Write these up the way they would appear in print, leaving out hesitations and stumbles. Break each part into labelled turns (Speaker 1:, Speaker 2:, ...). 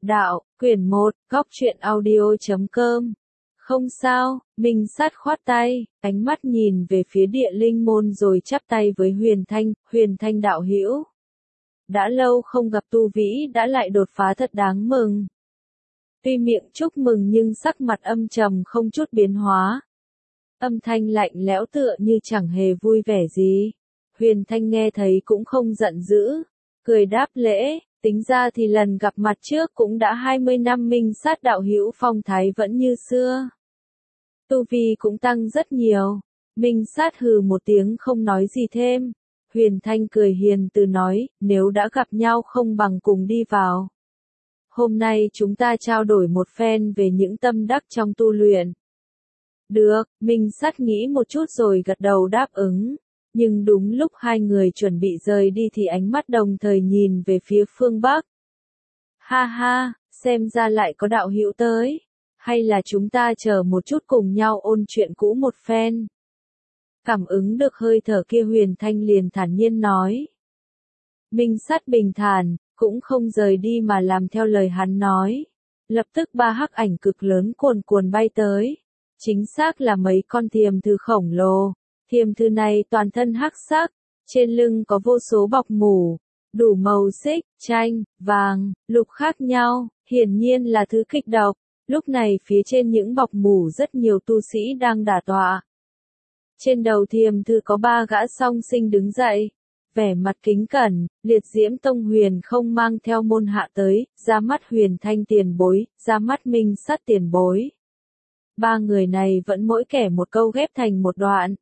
Speaker 1: Đạo, quyển 1, góc truyện audio.com. Không sao, Minh Sát khoát tay, ánh mắt nhìn về phía địa linh môn rồi chắp tay với Huyền Thanh đạo hữu. Đã lâu không gặp tu vĩ đã lại đột phá thật đáng mừng. Tuy miệng chúc mừng nhưng sắc mặt âm trầm không chút biến hóa. Âm thanh lạnh lẽo tựa như chẳng hề vui vẻ gì. Huyền Thanh nghe thấy cũng không giận dữ, cười đáp lễ. Tính ra thì lần gặp mặt trước cũng đã 20 năm, Minh Sát đạo hữu phong thái vẫn như xưa. Tu vi cũng tăng rất nhiều. Minh Sát hừ một tiếng không nói gì thêm. Huyền Thanh cười hiền từ nói, nếu đã gặp nhau không bằng cùng đi vào. Hôm nay chúng ta trao đổi một phen về những tâm đắc trong tu luyện. Được, Minh Sát nghĩ một chút rồi gật đầu đáp ứng. Nhưng đúng lúc hai người chuẩn bị rời đi thì ánh mắt đồng thời nhìn về phía phương Bắc. Ha ha, xem ra lại có đạo hữu tới. Hay là chúng ta chờ một chút cùng nhau ôn chuyện cũ một phen. Cảm ứng được hơi thở kia, Huyền Thanh liền thản nhiên nói. Minh Sát bình thản, cũng không rời đi mà làm theo lời hắn nói. Lập tức ba hắc ảnh cực lớn cuồn cuộn bay tới. Chính xác là mấy con thiềm thư khổng lồ. Thiềm thư này toàn thân hắc sắc, trên lưng có vô số bọc mủ, đủ màu xích, chanh, vàng, lục khác nhau, hiển nhiên là thứ kịch độc. Lúc này phía trên những bọc mủ rất nhiều tu sĩ đang đả tọa. Trên đầu thiềm thư có ba gã song sinh đứng dậy, vẻ mặt kính cẩn. Liệt Diễm Tông Huyền không mang theo môn hạ tới, ra mắt Huyền Thanh tiền bối, ra mắt Minh Sát tiền bối. Ba người này vẫn mỗi kẻ một câu ghép thành một đoạn.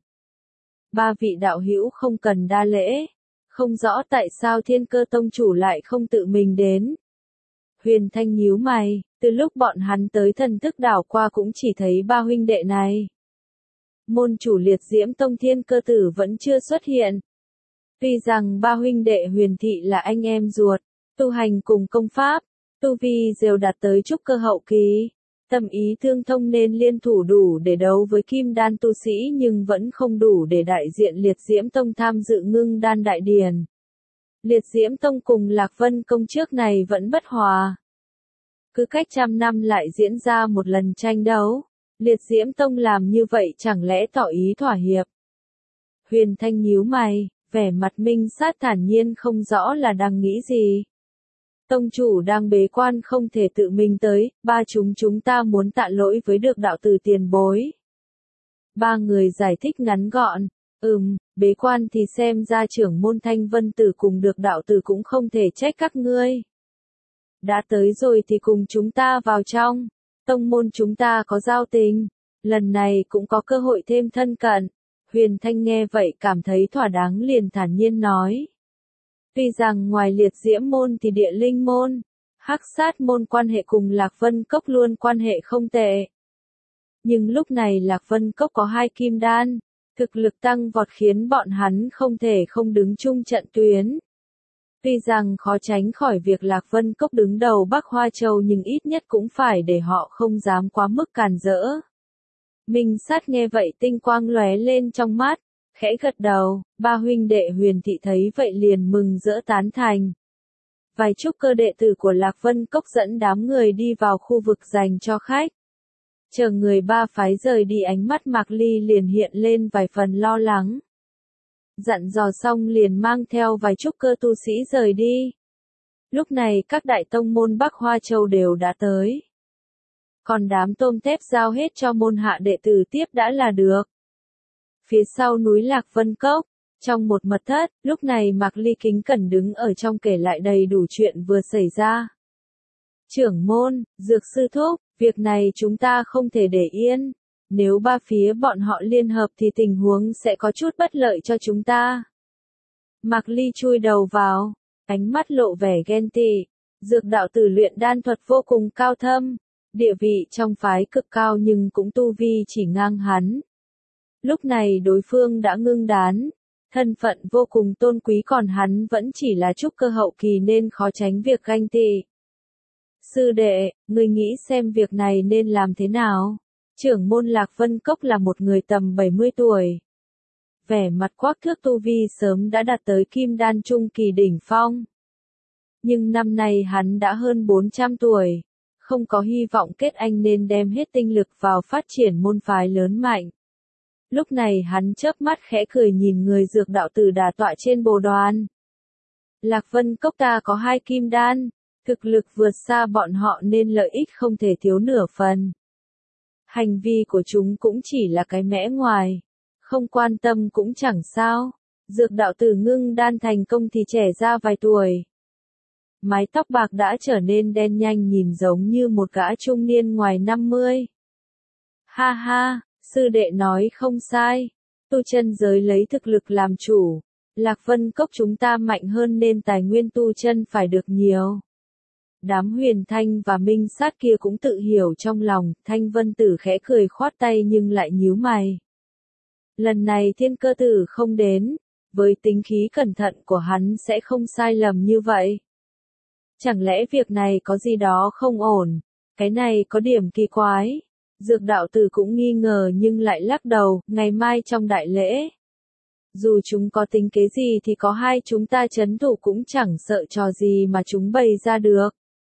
Speaker 1: Ba vị đạo hữu không cần đa lễ, không rõ tại sao Thiên Cơ Tông chủ lại không tự mình đến. Huyền Thanh nhíu mày, từ lúc bọn hắn tới Thần Thức đảo qua cũng chỉ thấy ba huynh đệ này. Môn chủ Liệt Diễm Tông Thiên Cơ Tử vẫn chưa xuất hiện. Tuy rằng ba huynh đệ Huyền Thị là anh em ruột, tu hành cùng công pháp, tu vi đều đạt tới trúc cơ hậu kỳ. Tâm ý tương thông nên liên thủ đủ để đấu với kim đan tu sĩ, nhưng vẫn không đủ để đại diện Liệt Diễm Tông tham dự ngưng đan đại điển. Liệt Diễm Tông cùng Lạc Vân Công trước này vẫn bất hòa. Cứ cách 100 năm lại diễn ra một lần tranh đấu. Liệt Diễm Tông làm như vậy chẳng lẽ tỏ ý thỏa hiệp? Huyền Thanh nhíu mày, vẻ mặt Minh Sát thản nhiên không rõ là đang nghĩ gì. Tông chủ đang bế quan không thể tự mình tới, chúng ta muốn tạ lỗi với được đạo tử tiền bối. Ba người giải thích ngắn gọn, bế quan thì xem ra trưởng môn Thanh Vân Tử cùng được đạo tử cũng không thể trách các ngươi. Đã tới rồi thì cùng chúng ta vào trong, tông môn chúng ta có giao tình, lần này cũng có cơ hội thêm thân cận. Huyền Thanh nghe vậy cảm thấy thỏa đáng liền thản nhiên nói. Tuy rằng ngoài Liệt Diễm môn thì địa linh môn, Hắc Sát môn quan hệ cùng Lạc Vân Cốc luôn quan hệ không tệ. Nhưng lúc này Lạc Vân Cốc có 2 kim đan, thực lực tăng vọt khiến bọn hắn không thể không đứng chung trận tuyến. Tuy rằng khó tránh khỏi việc Lạc Vân Cốc đứng đầu Bắc Hoa Châu nhưng ít nhất cũng phải để họ không dám quá mức càn rỡ. Minh Sát nghe vậy tinh quang lóe lên trong mắt. Khẽ gật đầu, ba huynh đệ Huyền Thị thấy vậy liền mừng rỡ tán thành. Vài trúc cơ đệ tử của Lạc Vân Cốc dẫn đám người đi vào khu vực dành cho khách. Chờ người ba phái rời đi, ánh mắt Mạc Ly liền hiện lên vài phần lo lắng. Dặn dò xong liền mang theo vài trúc cơ tu sĩ rời đi. Lúc này các đại tông môn Bắc Hoa Châu đều đã tới. Còn đám tôm tép giao hết cho môn hạ đệ tử tiếp đã là được. Phía sau núi Lạc Vân Cốc, trong một mật thất, lúc này Mạc Ly kính cẩn đứng ở trong kể lại đầy đủ chuyện vừa xảy ra. Trưởng môn, Dược sư thúc, việc này chúng ta không thể để yên. Nếu ba phía bọn họ liên hợp thì tình huống sẽ có chút bất lợi cho chúng ta. Mạc Ly chui đầu vào, ánh mắt lộ vẻ ghen tị. Dược đạo tử luyện đan thuật vô cùng cao thâm, địa vị trong phái cực cao nhưng cũng tu vi chỉ ngang hắn. Lúc này đối phương đã ngưng đán, thân phận vô cùng tôn quý còn hắn vẫn chỉ là trúc cơ hậu kỳ nên khó tránh việc ganh tị. Sư đệ, ngươi nghĩ xem việc này nên làm thế nào? Trưởng môn Lạc Vân Cốc là một người tầm 70 tuổi. Vẻ mặt quắc thước tu vi sớm đã đạt tới kim đan trung kỳ đỉnh phong. Nhưng năm nay hắn đã hơn 400 tuổi, không có hy vọng kết anh nên đem hết tinh lực vào phát triển môn phái lớn mạnh. Lúc này hắn chớp mắt khẽ cười nhìn người dược đạo tử đả tọa trên bồ đoàn. Lạc Vân Cốc ta có 2 kim đan, thực lực vượt xa bọn họ nên lợi ích không thể thiếu nửa phần. Hành vi của chúng cũng chỉ là cái mẽ ngoài, không quan tâm cũng chẳng sao. Dược đạo tử ngưng đan thành công thì trẻ ra vài tuổi. Mái tóc bạc đã trở nên đen nhanh nhìn giống như một gã trung niên ngoài 50. Ha ha, sư đệ nói không sai. Tu chân giới lấy thực lực làm chủ. Lạc Vân Cốc chúng ta mạnh hơn nên tài nguyên tu chân phải được nhiều. Đám Huyền Thanh và Minh Sát kia cũng tự hiểu trong lòng, Thanh Vân Tử khẽ cười khoát tay nhưng lại nhíu mày. Lần này Thiên Cơ Tử không đến, với tính khí cẩn thận của hắn sẽ không sai lầm như vậy. Chẳng lẽ việc này có gì đó không ổn, cái này có điểm kỳ quái. Dược đạo tử cũng nghi ngờ nhưng lại lắc đầu, ngày mai trong đại lễ. Dù chúng có tính kế gì thì có hai chúng ta trấn thủ cũng chẳng sợ trò gì mà chúng bày ra được.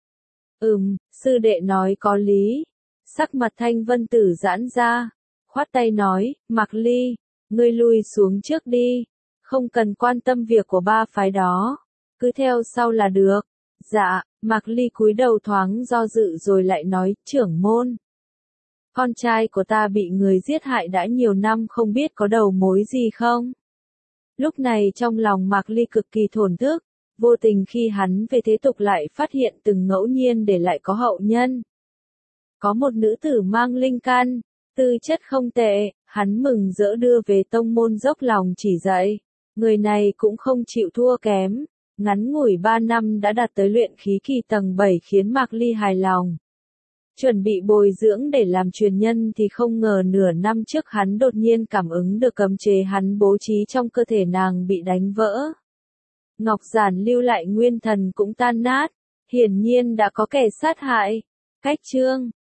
Speaker 1: Sư đệ nói có lý. Sắc mặt Thanh Vân Tử giãn ra, khoát tay nói, Mạc Ly, ngươi lui xuống trước đi, không cần quan tâm việc của ba phái đó, cứ theo sau là được. Dạ, Mạc Ly cúi đầu thoáng do dự rồi lại nói, trưởng môn. Con trai của ta bị người giết hại đã nhiều năm không biết có đầu mối gì không? Lúc này trong lòng Mạc Ly cực kỳ thổn thức, vô tình khi hắn về thế tục lại phát hiện từng ngẫu nhiên để lại có hậu nhân. Có một nữ tử mang linh căn, tư chất không tệ, hắn mừng rỡ đưa về tông môn dốc lòng chỉ dạy. Người này cũng không chịu thua kém, ngắn ngủi 3 năm đã đạt tới luyện khí kỳ tầng 7 khiến Mạc Ly hài lòng. Chuẩn bị bồi dưỡng để làm truyền nhân thì không ngờ nửa năm trước hắn đột nhiên cảm ứng được cấm chế hắn bố trí trong cơ thể nàng bị đánh vỡ. Ngọc giản lưu lại nguyên thần cũng tan nát, hiển nhiên đã có kẻ sát hại. Cách chương